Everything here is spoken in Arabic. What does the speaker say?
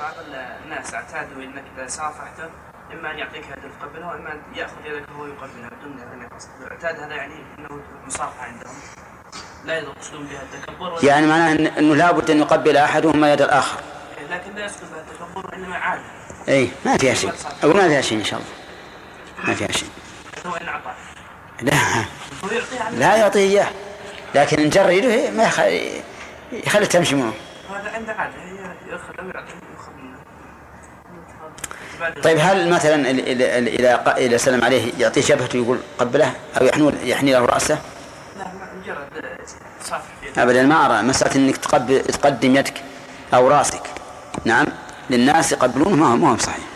بعض الناس اعتادوا انك اذا صافحته اما ان يعطيك يد تقبلها واما ان ياخذ يدك وهو يقبلها بدون ان يقصد. اعتاد هذا يعني انه مصافحه عندهم لا يقصدون بها التكبر، يعني معناه انه لابد ان يقبل احدهما يد الاخر، لكن لا يقصد بها التكبر وانما عاده. اي ما فيها شيء، او ما فيها شيء ان شاء الله، ما فيها شيء. هو ان اعطاه لا يعطيه اياه، لكن ان جر يده ما يخلي تمشي معه. هذا عنده عاده ياخذ او يعطيه ياخذ منه. طيب هل مثلا إذا سلم عليه يعطيه جبهته يقول قبله أو يحني له رأسه؟ لا مجرد صافح أبدا ما أرى مسألة أنك تقدم يدك أو رأسك نعم للناس يقبلونه ما هو صحيح.